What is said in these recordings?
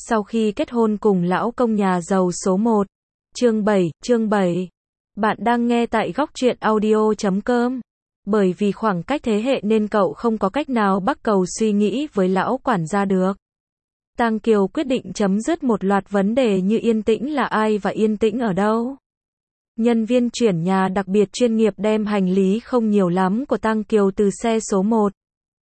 Sau khi kết hôn cùng lão công nhà giàu số 1. Chương 7. Bạn đang nghe tại góc truyện audio.com. Bởi vì khoảng cách thế hệ nên cậu không có cách nào bắt cầu suy nghĩ với lão quản gia được. Tang Kiều quyết định chấm dứt một loạt vấn đề như yên tĩnh là ai và yên tĩnh ở đâu. Nhân viên chuyển nhà đặc biệt chuyên nghiệp đem hành lý không nhiều lắm của Tang Kiều từ xe số 1,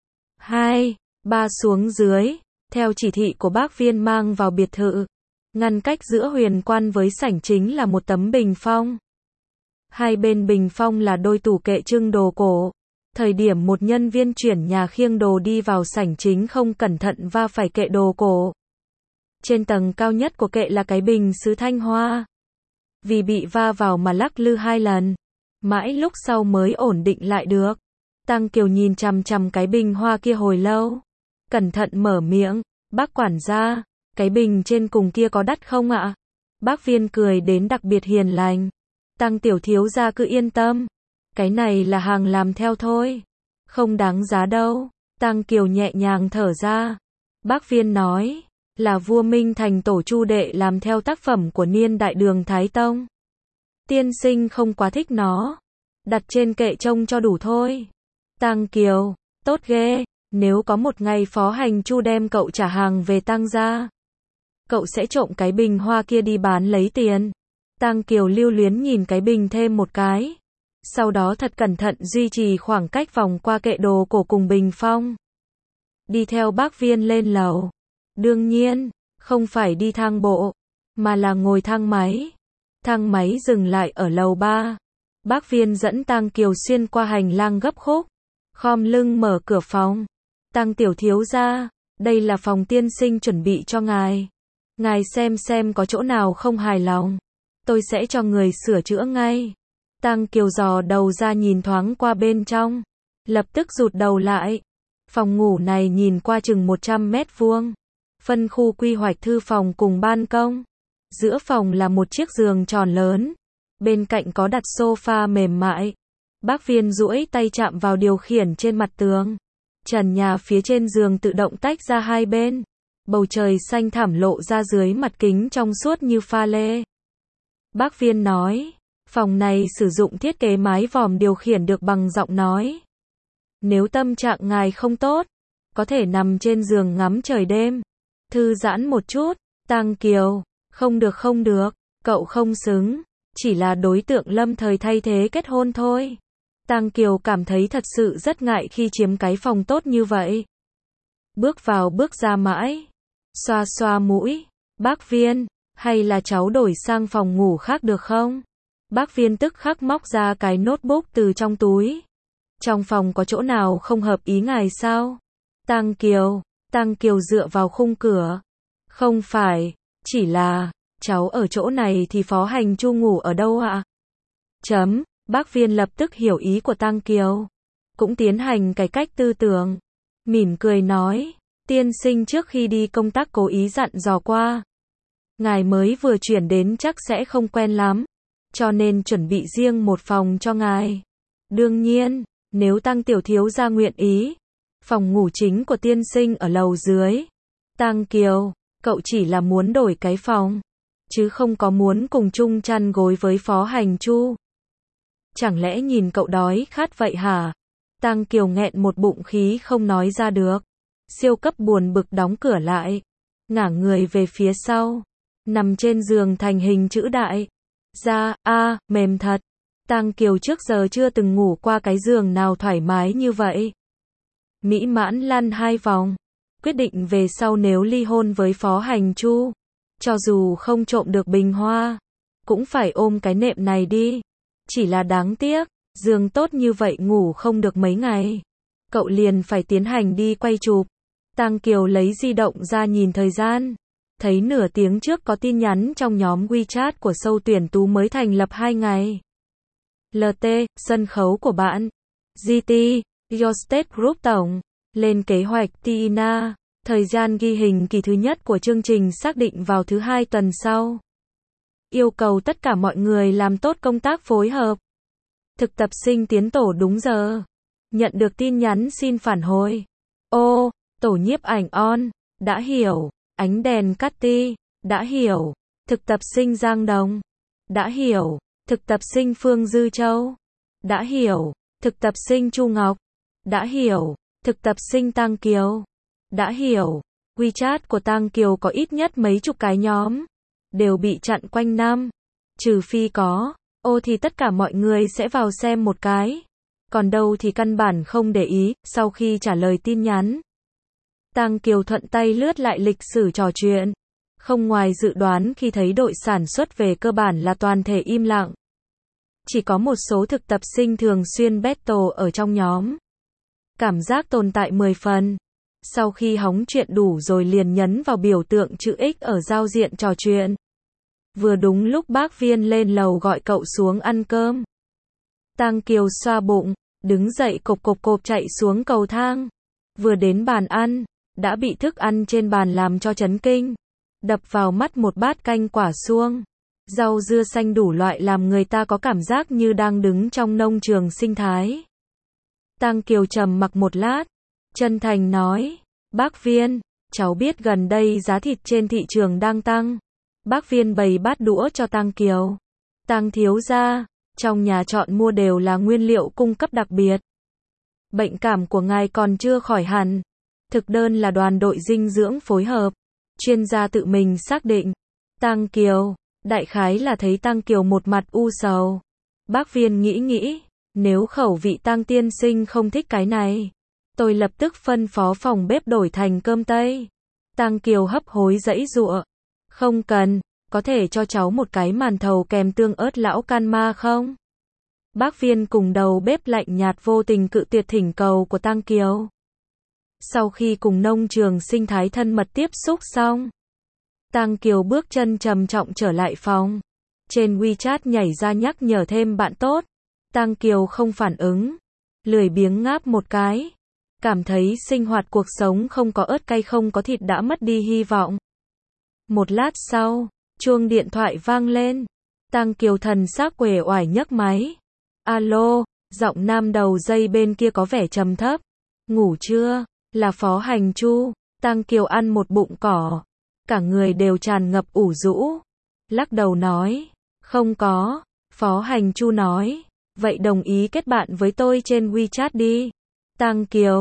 2, 3 xuống dưới, theo chỉ thị của bác Viên mang vào biệt thự. Ngăn cách giữa huyền quan với sảnh chính là một tấm bình phong. Hai bên bình phong là đôi tủ kệ trưng đồ cổ. Thời điểm một nhân viên chuyển nhà khiêng đồ đi vào sảnh chính không cẩn thận va phải kệ đồ cổ. Trên tầng cao nhất của kệ là cái bình sứ Thanh Hoa. Vì bị va vào mà lắc lư 2 lần. Mãi lúc sau mới ổn định lại được. Tang Kiều nhìn chằm chằm cái bình hoa kia hồi lâu. Cẩn thận mở miệng, bác quản gia, cái bình trên cùng kia có đắt không ạ? Bác Viên cười đến đặc biệt hiền lành. Tang tiểu thiếu gia cứ yên tâm. Cái này là hàng làm theo thôi. Không đáng giá đâu. Tang Kiều nhẹ nhàng thở ra. Bác Viên nói, là vua Minh Thành tổ Chu đệ làm theo tác phẩm của Niên Đại Đường Thái Tông. Tiên sinh không quá thích nó. Đặt trên kệ trông cho đủ thôi. Tang Kiều, tốt ghê. Nếu có một ngày Phó Hành Chu đem cậu trả hàng về Tang gia, cậu sẽ trộm cái bình hoa kia đi bán lấy tiền. Tang Kiều lưu luyến nhìn cái bình thêm một cái. Sau đó thật cẩn thận duy trì khoảng cách vòng qua kệ đồ cổ cùng bình phong. Đi theo bác Viên lên lầu. Đương nhiên, không phải đi thang bộ, mà là ngồi thang máy. Thang máy dừng lại ở lầu 3. Bác Viên dẫn Tang Kiều xuyên qua hành lang gấp khúc. Khom lưng mở cửa phòng. Tang tiểu thiếu gia, đây là phòng tiên sinh chuẩn bị cho ngài. Ngài xem có chỗ nào không hài lòng. Tôi sẽ cho người sửa chữa ngay. Tang Kiều dò đầu ra nhìn thoáng qua bên trong. Lập tức rụt đầu lại. Phòng ngủ này nhìn qua chừng 100 mét vuông. Phân khu quy hoạch thư phòng cùng ban công. Giữa phòng là một chiếc giường tròn lớn. Bên cạnh có đặt sofa mềm mại. Bác Viên duỗi tay chạm vào điều khiển trên mặt tường. Trần nhà phía trên giường tự động tách ra hai bên. Bầu trời xanh thẳm lộ ra dưới mặt kính trong suốt như pha lê. Bác Viên nói, phòng này sử dụng thiết kế mái vòm điều khiển được bằng giọng nói. Nếu tâm trạng ngài không tốt, có thể nằm trên giường ngắm trời đêm. Thư giãn một chút. Tang Kiều, không được, cậu không xứng. Chỉ là đối tượng lâm thời thay thế kết hôn thôi. Tang Kiều cảm thấy thật sự rất ngại khi chiếm cái phòng tốt như vậy. Bước vào bước ra mãi. Xoa xoa mũi. Bác Viên, hay là cháu đổi sang phòng ngủ khác được không? Bác Viên tức khắc móc ra cái notebook từ trong túi. Trong phòng có chỗ nào không hợp ý ngài sao? Tang Kiều dựa vào khung cửa. Không phải, chỉ là, cháu ở chỗ này thì Phó Hành Chu ngủ ở đâu ạ? Bác Viên lập tức hiểu ý của Tang Kiều. Cũng tiến hành cải cách tư tưởng. Mỉm cười nói, tiên sinh trước khi đi công tác cố ý dặn dò qua. Ngài mới vừa chuyển đến chắc sẽ không quen lắm. Cho nên chuẩn bị riêng một phòng cho ngài. Đương nhiên, nếu Tang tiểu thiếu gia nguyện ý. Phòng ngủ chính của tiên sinh ở lầu dưới. Tang Kiều, cậu chỉ là muốn đổi cái phòng. Chứ không có muốn cùng chung chăn gối với Phó Hành Chu. Chẳng lẽ nhìn cậu đói khát vậy hả? Tang Kiều nghẹn một bụng khí không nói ra được. Siêu cấp buồn bực đóng cửa lại. Ngả người về phía sau. Nằm trên giường thành hình chữ đại. Mềm thật. Tang Kiều trước giờ chưa từng ngủ qua cái giường nào thoải mái như vậy. Mỹ mãn lăn 2 vòng. Quyết định về sau nếu ly hôn với Phó Hành Chu. Cho dù không trộm được bình hoa. Cũng phải ôm cái nệm này đi. Chỉ là đáng tiếc, giường tốt như vậy ngủ không được mấy ngày. Cậu liền phải tiến hành đi quay chụp. Tang Kiều lấy di động ra nhìn thời gian. Thấy nửa tiếng trước có tin nhắn trong nhóm WeChat của show tuyển tú mới thành lập 2 ngày. LT, sân khấu của bạn. GT, Your State Group tổng. Lên kế hoạch Tina. Thời gian ghi hình kỳ thứ nhất của chương trình xác định vào thứ 2 tuần sau. Yêu cầu tất cả mọi người làm tốt công tác phối hợp. Thực tập sinh tiến tổ đúng giờ. Nhận được tin nhắn xin phản hồi. Ô, tổ nhiếp ảnh on. Đã hiểu. Ánh đèn cắt ti, đã hiểu. Thực tập sinh Giang Đồng, đã hiểu. Thực tập sinh Phương Dư Châu, đã hiểu. Thực tập sinh Chu Ngọc, đã hiểu. Thực tập sinh Tăng Kiều, đã hiểu. WeChat của Tăng Kiều có ít nhất mấy chục cái nhóm, đều bị chặn quanh năm. Trừ phi có ô thì tất cả mọi người sẽ vào xem một cái. Còn đâu thì căn bản không để ý. Sau khi trả lời tin nhắn, Tăng Kiều thuận tay lướt lại lịch sử trò chuyện. Không ngoài dự đoán khi thấy đội sản xuất về cơ bản là toàn thể im lặng. Chỉ có một số thực tập sinh thường xuyên battle ở trong nhóm. Cảm giác tồn tại 10 phần. Sau khi hóng chuyện đủ rồi liền nhấn vào biểu tượng chữ X ở giao diện trò chuyện. Vừa đúng lúc bác Viên lên lầu gọi cậu xuống ăn cơm. Tăng Kiều xoa bụng, đứng dậy cộp cộp cộp chạy xuống cầu thang. Vừa đến bàn ăn, đã bị thức ăn trên bàn làm cho chấn kinh. Đập vào mắt một bát canh quả suông, rau dưa xanh đủ loại làm người ta có cảm giác như đang đứng trong nông trường sinh thái. Tăng Kiều trầm mặc một lát, chân thành nói, bác Viên, cháu biết gần đây giá thịt trên thị trường đang tăng. Bác Viên bày bát đũa cho Tăng Kiều. Tăng thiếu gia, trong nhà chọn mua đều là nguyên liệu cung cấp đặc biệt. Bệnh cảm của ngài còn chưa khỏi hẳn. Thực đơn là đoàn đội dinh dưỡng phối hợp. Chuyên gia tự mình xác định. Tăng Kiều, đại khái là thấy Tăng Kiều một mặt u sầu. Bác Viên nghĩ, nếu khẩu vị Tăng tiên sinh không thích cái này, tôi lập tức phân phó phòng bếp đổi thành cơm Tây. Tăng Kiều hấp hối giãy giụa. Không cần, có thể cho cháu một cái màn thầu kèm tương ớt lão can ma không? Bác Viên cùng đầu bếp lạnh nhạt vô tình cự tuyệt thỉnh cầu của Tăng Kiều. Sau khi cùng nông trường sinh thái thân mật tiếp xúc xong, Tăng Kiều bước chân trầm trọng trở lại phòng. Trên WeChat nhảy ra nhắc nhở thêm bạn tốt. Tăng Kiều không phản ứng, lười biếng ngáp một cái. Cảm thấy sinh hoạt cuộc sống không có ớt cay không có thịt đã mất đi hy vọng. Một lát sau, chuông điện thoại vang lên. Tăng Kiều thần sắc uể oải nhấc máy. Alo, giọng nam đầu dây bên kia có vẻ trầm thấp. Ngủ chưa? Là Phó Hành Chu. Tăng Kiều ăn một bụng cỏ. Cả người đều tràn ngập ủ rũ. Lắc đầu nói. Không có. Phó Hành Chu nói. Vậy đồng ý kết bạn với tôi trên WeChat đi. Tăng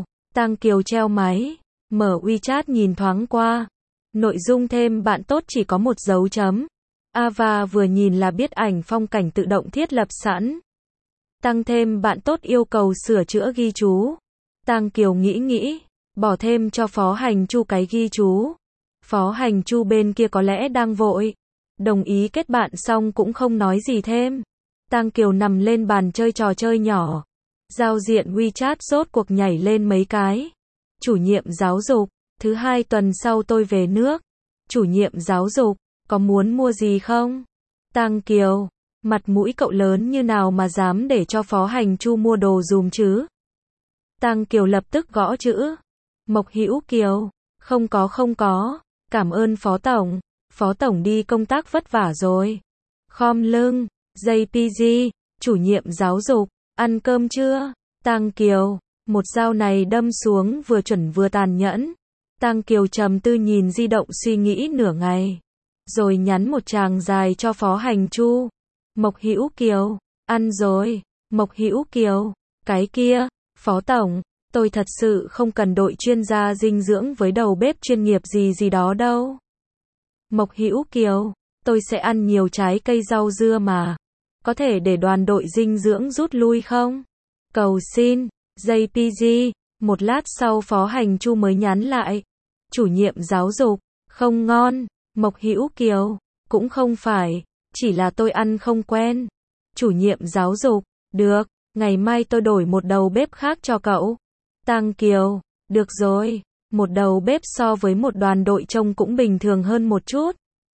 Kiều treo máy. Mở WeChat nhìn thoáng qua. Nội dung thêm bạn tốt chỉ có một dấu chấm. Ava vừa nhìn là biết ảnh phong cảnh tự động thiết lập sẵn. Tăng thêm bạn tốt yêu cầu sửa chữa ghi chú. Tăng Kiều nghĩ, bỏ thêm cho Phó Hành Chu cái ghi chú. Phó Hành Chu bên kia có lẽ đang vội. Đồng ý kết bạn xong cũng không nói gì thêm. Tăng Kiều nằm lên bàn chơi trò chơi nhỏ. Giao diện WeChat rốt cuộc nhảy lên mấy cái. Chủ nhiệm giáo dục, thứ 2 tuần sau tôi về nước. Chủ nhiệm giáo dục, có muốn mua gì không? Tăng Kiều, mặt mũi cậu lớn như nào mà dám để cho Phó Hành Chu mua đồ dùm chứ? Tăng Kiều lập tức gõ chữ. Mộc Hữu Kiều, không có, cảm ơn Phó Tổng. Phó Tổng đi công tác vất vả rồi. Khom lưng, JPG, chủ nhiệm giáo dục, ăn cơm chưa? Tăng Kiều, một dao này đâm xuống vừa chuẩn vừa tàn nhẫn. Tăng Kiều trầm tư nhìn di động suy nghĩ nửa ngày. Rồi nhắn một tràng dài cho Phó Hành Chu. Mộc Hữu Kiều, ăn rồi. Mộc Hữu Kiều, cái kia, Phó Tổng, tôi thật sự không cần đội chuyên gia dinh dưỡng với đầu bếp chuyên nghiệp gì đó đâu. Mộc Hữu Kiều, tôi sẽ ăn nhiều trái cây rau dưa mà. Có thể để đoàn đội dinh dưỡng rút lui không? Cầu xin, JPG. Một lát sau Phó Hành Chu mới nhắn lại. Chủ nhiệm giáo dục, không ngon. Mộc Hữu Kiều, cũng không phải, chỉ là tôi ăn không quen. Chủ nhiệm giáo dục, được, ngày mai tôi đổi một đầu bếp khác cho cậu. Tăng Kiều, được rồi, một đầu bếp so với một đoàn đội trông cũng bình thường hơn một chút.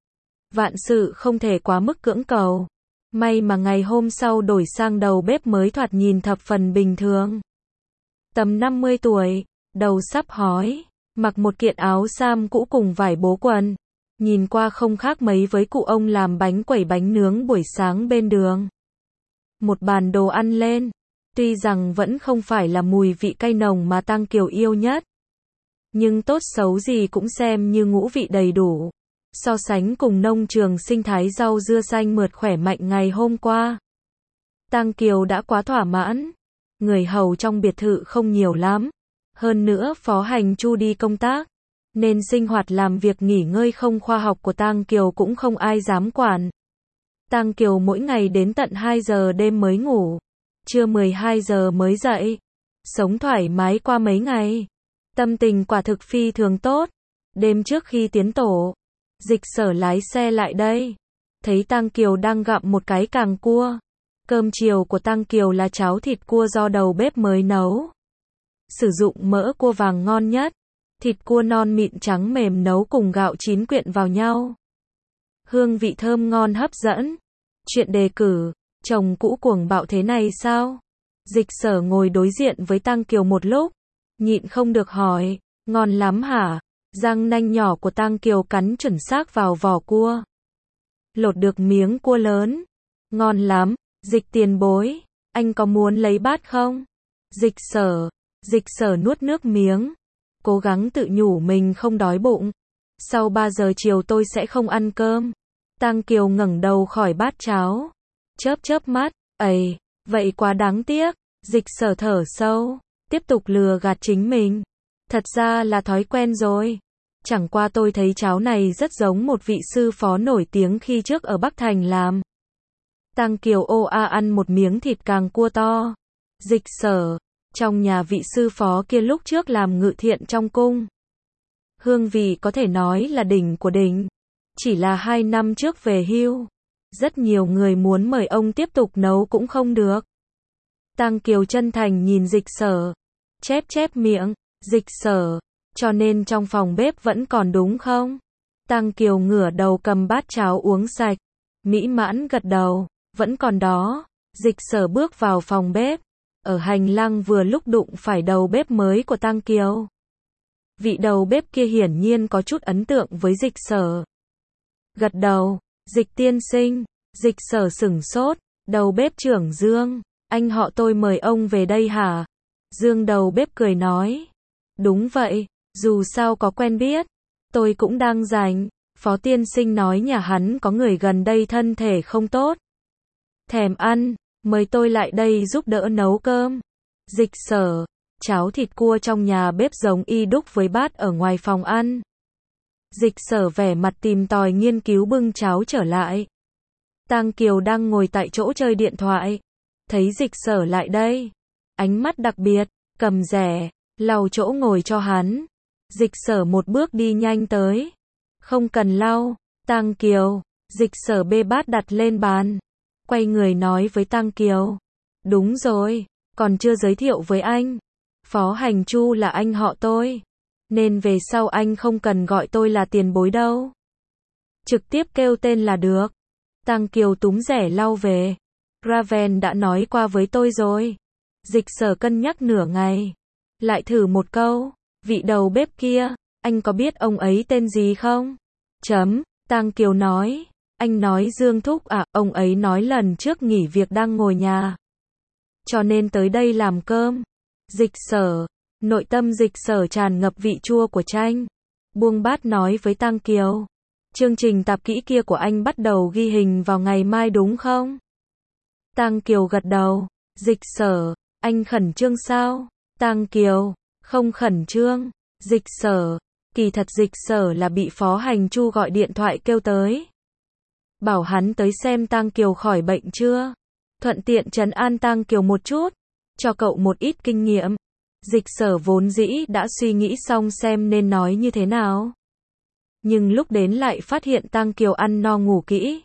Vạn sự không thể quá mức cưỡng cầu. May mà ngày hôm sau đổi sang đầu bếp mới thoạt nhìn thập phần bình thường. Tầm 50 tuổi, đầu sắp hói, mặc một kiện áo sam cũ cùng vải bố quần. Nhìn qua không khác mấy với cụ ông làm bánh quẩy bánh nướng buổi sáng bên đường. Một bàn đồ ăn lên. Tuy rằng vẫn không phải là mùi vị cay nồng mà Tăng Kiều yêu nhất. nhưng tốt xấu gì cũng xem như ngũ vị đầy đủ. So sánh cùng nông trường sinh thái rau dưa xanh mượt khỏe mạnh ngày hôm qua, Tang Kiều đã quá thỏa mãn. Người hầu trong biệt thự không nhiều lắm. Hơn nữa Phó Hành Chu đi công tác, nên sinh hoạt làm việc nghỉ ngơi không khoa học của Tang Kiều cũng không ai dám quản. Tang Kiều mỗi ngày đến tận 2 giờ đêm mới ngủ, trưa 12 giờ mới dậy, sống thoải mái qua mấy ngày. Tâm tình quả thực phi thường tốt. Đêm trước khi tiến tổ, Dịch Sở lái xe lại đây, thấy Tang Kiều đang gặm một cái càng cua. Cơm chiều của Tang Kiều là cháo thịt cua do đầu bếp mới nấu. Sử dụng mỡ cua vàng ngon nhất, thịt cua non mịn trắng mềm nấu cùng gạo chín quyện vào nhau. Hương vị thơm ngon hấp dẫn. Chuyện đề cử, chồng cũ cuồng bạo thế này sao? Dịch Sở ngồi đối diện với Tang Kiều một lúc, nhịn không được hỏi, ngon lắm hả? Răng nanh nhỏ của Tang Kiều cắn chuẩn xác vào vỏ cua. Lột được miếng cua lớn. Ngon lắm, Dịch tiền bối, anh có muốn lấy bát không? Dịch Sở nuốt nước miếng, cố gắng tự nhủ mình không đói bụng. Sau 3 giờ chiều tôi sẽ không ăn cơm. Tang Kiều ngẩng đầu khỏi bát cháo, chớp chớp mắt, "Ầy, vậy quá đáng tiếc." Dịch Sở thở sâu, tiếp tục lừa gạt chính mình. "Thật ra là thói quen rồi. Chẳng qua tôi thấy cháo này rất giống một vị sư phó nổi tiếng khi trước ở Bắc Thành làm." Tang Kiều ăn một miếng thịt càng cua to. Dịch Sở, trong nhà vị sư phó kia lúc trước làm ngự thiện trong cung. Hương vị có thể nói là đỉnh của đỉnh. Chỉ là 2 năm trước về hưu. Rất nhiều người muốn mời ông tiếp tục nấu cũng không được. Tang Kiều chân thành nhìn Dịch Sở, chép miệng, "Dịch Sở, cho nên trong phòng bếp vẫn còn đúng không?" Tang Kiều ngửa đầu cầm bát cháo uống sạch, mỹ mãn gật đầu, "Vẫn còn đó." Dịch Sở bước vào phòng bếp, ở hành lang vừa lúc đụng phải đầu bếp mới của Tang Kiều. Vị đầu bếp kia hiển nhiên có chút ấn tượng với Dịch Sở. Gật đầu, "Dịch tiên sinh." Dịch Sở sửng sốt, "Đầu bếp trưởng Dương, anh họ tôi mời ông về đây hả?" Dương đầu bếp cười nói, "Đúng vậy, dù sao có quen biết, tôi cũng đang rảnh. Phó tiên sinh nói nhà hắn có người gần đây thân thể không tốt, thèm ăn, mời tôi lại đây giúp đỡ nấu cơm." Dịch Sở, cháo thịt cua trong nhà bếp giống y đúc với bát ở ngoài phòng ăn. Dịch Sở vẻ mặt tìm tòi nghiên cứu bưng cháo trở lại. Tang Kiều đang ngồi tại chỗ chơi điện thoại, thấy Dịch Sở lại đây, ánh mắt đặc biệt, cầm rẻ, lau chỗ ngồi cho hắn. Dịch Sở một bước đi nhanh tới, "Không cần lau." Tang Kiều, Dịch Sở bê bát đặt lên bàn, quay người nói với Tang Kiều, "Đúng rồi, còn chưa giới thiệu với anh. Phó Hành Chu là anh họ tôi, nên về sau anh không cần gọi tôi là tiền bối đâu. Trực tiếp kêu tên là được." Tang Kiều túm rẻ lau về, "Raven đã nói qua với tôi rồi." Dịch Sở cân nhắc nửa ngày, lại thử một câu, "Vị đầu bếp kia, anh có biết ông ấy tên gì không?" Tang Kiều nói, "Anh nói Dương Thúc à?" Ông ấy nói lần trước nghỉ việc đang ngồi nhà, cho nên tới đây làm cơm." Dịch Sở, nội tâm Dịch Sở tràn ngập vị chua của chanh, buông bát nói với Tang Kiều, "Chương trình tạp kỹ kia của anh bắt đầu ghi hình vào ngày mai đúng không?" Tang Kiều gật đầu. Dịch Sở, "Anh khẩn trương sao?" Tang Kiều, "Không khẩn trương." Dịch Sở, kỳ thật Dịch Sở là bị Phó Hành Chu gọi điện thoại kêu tới, bảo hắn tới xem Tang Kiều khỏi bệnh chưa, thuận tiện trấn an Tang Kiều một chút, cho cậu một ít kinh nghiệm. Dịch Sở vốn dĩ đã suy nghĩ xong xem nên nói như thế nào, nhưng lúc đến lại phát hiện Tang Kiều ăn no ngủ kỹ,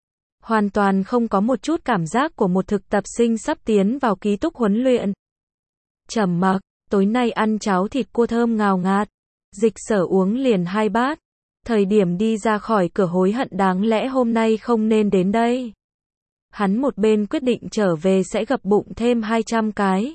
hoàn toàn không có một chút cảm giác của một thực tập sinh sắp tiến vào ký túc huấn luyện. Trầm mặc, tối nay ăn cháo thịt cua thơm ngào ngạt. Dịch Sở uống liền 2 bát. Thời điểm đi ra khỏi cửa hối hận đáng lẽ hôm nay không nên đến đây. Hắn một bên quyết định trở về sẽ gập bụng thêm 200 cái.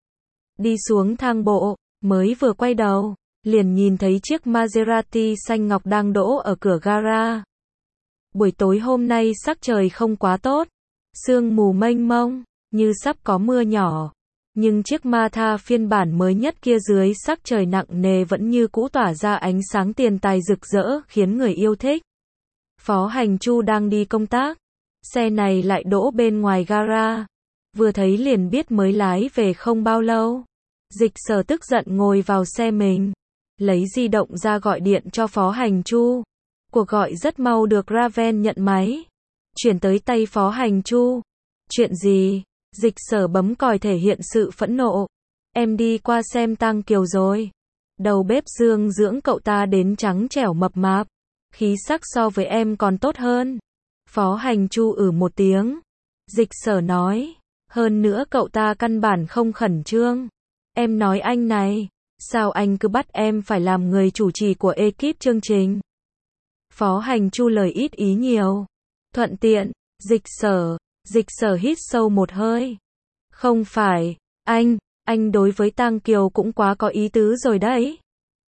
Đi xuống thang bộ, mới vừa quay đầu, liền nhìn thấy chiếc Maserati xanh ngọc đang đỗ ở cửa gara. Buổi tối hôm nay sắc trời không quá tốt, sương mù mênh mông, như sắp có mưa nhỏ. Nhưng chiếc Martha phiên bản mới nhất kia dưới sắc trời nặng nề vẫn như cũ tỏa ra ánh sáng tiền tài rực rỡ khiến người yêu thích. Phó Hành Chu đang đi công tác. Xe này lại đỗ bên ngoài gara. Vừa thấy liền biết mới lái về không bao lâu. Dịch Sở tức giận ngồi vào xe mình. Lấy di động ra gọi điện cho Phó Hành Chu. Cuộc gọi rất mau được Raven nhận máy. Chuyển tới tay Phó Hành Chu. Chuyện gì? Dịch Sở bấm còi thể hiện sự phẫn nộ. Em đi qua xem Tang Kiều rồi. Đầu bếp Dương dưỡng cậu ta đến trắng trẻo mập mạp. Khí sắc so với em còn tốt hơn. Phó Hành Chu một tiếng. Dịch Sở nói. Hơn nữa cậu ta căn bản không khẩn trương. Em nói anh này. Sao anh cứ bắt em phải làm người chủ trì của ekip chương trình? Phó Hành Chu lời ít ý nhiều. Thuận tiện. Dịch Sở hít sâu một hơi. Không phải. Anh đối với Tang Kiều cũng quá có ý tứ rồi đấy.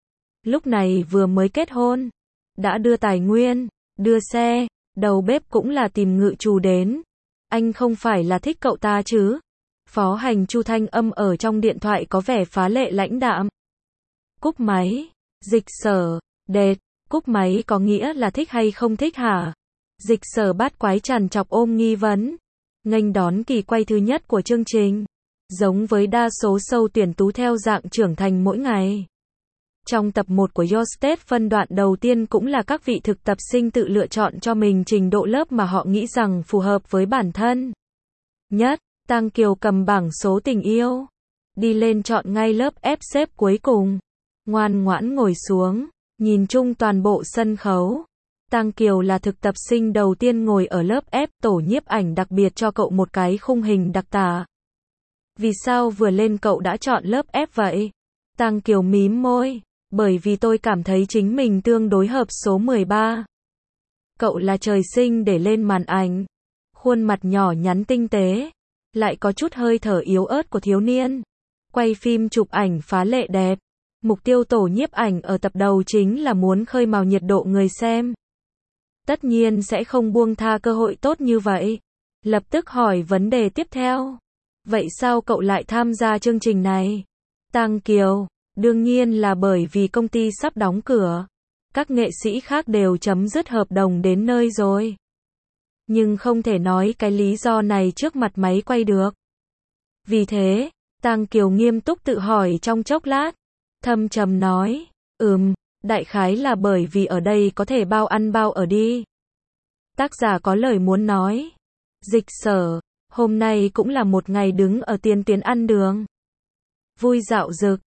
Lúc này vừa mới kết hôn. Đã đưa tài nguyên, đưa xe, đầu bếp cũng là tìm ngự trù đến. Anh không phải là thích cậu ta chứ? Phó Hành Chu thanh âm ở trong điện thoại có vẻ phá lệ lãnh đạm. Cúp máy. Dịch Sở. Đệt. Cúp máy có nghĩa là thích hay không thích hả? Dịch Sở bát quái trằn trọc ôm nghi vấn. Nghênh đón kỳ quay thứ nhất của chương trình. Giống với đa số show tuyển tú theo dạng trưởng thành mỗi ngày. Trong tập 1 của Your Stage phân đoạn đầu tiên cũng là các vị thực tập sinh tự lựa chọn cho mình trình độ lớp mà họ nghĩ rằng phù hợp với bản thân. Nhất, Tang Kiều cầm bảng số tình yêu. Đi lên chọn ngay lớp F xếp cuối cùng. Ngoan ngoãn ngồi xuống, nhìn chung toàn bộ sân khấu. Tang Kiều là thực tập sinh đầu tiên ngồi ở lớp F, tổ nhiếp ảnh đặc biệt cho cậu một cái khung hình đặc tả. Vì sao vừa lên cậu đã chọn lớp F vậy? Tang Kiều mím môi. Bởi vì tôi cảm thấy chính mình tương đối hợp số 13. Cậu là trời sinh để lên màn ảnh. Khuôn mặt nhỏ nhắn tinh tế. Lại có chút hơi thở yếu ớt của thiếu niên. Quay phim chụp ảnh phá lệ đẹp. Mục tiêu tổ nhiếp ảnh ở tập đầu chính là muốn khơi mào nhiệt độ người xem. Tất nhiên sẽ không buông tha cơ hội tốt như vậy. Lập tức hỏi vấn đề tiếp theo. Vậy sao cậu lại tham gia chương trình này? Tang Kiều. Đương nhiên là bởi vì công ty sắp đóng cửa. Các nghệ sĩ khác đều chấm dứt hợp đồng đến nơi rồi. Nhưng không thể nói cái lý do này trước mặt máy quay được. Vì thế, Tang Kiều nghiêm túc tự hỏi trong chốc lát. Thâm trầm nói, đại khái là bởi vì ở đây có thể bao ăn bao ở đi. Tác giả có lời muốn nói. Dịch Sở, hôm nay cũng là một ngày đứng ở tiền tuyến ăn đường. Vui dạo dực.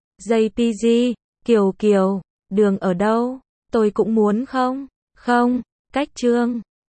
JPG, Kiều, đường ở đâu? Tôi cũng muốn không? Không, cách chương.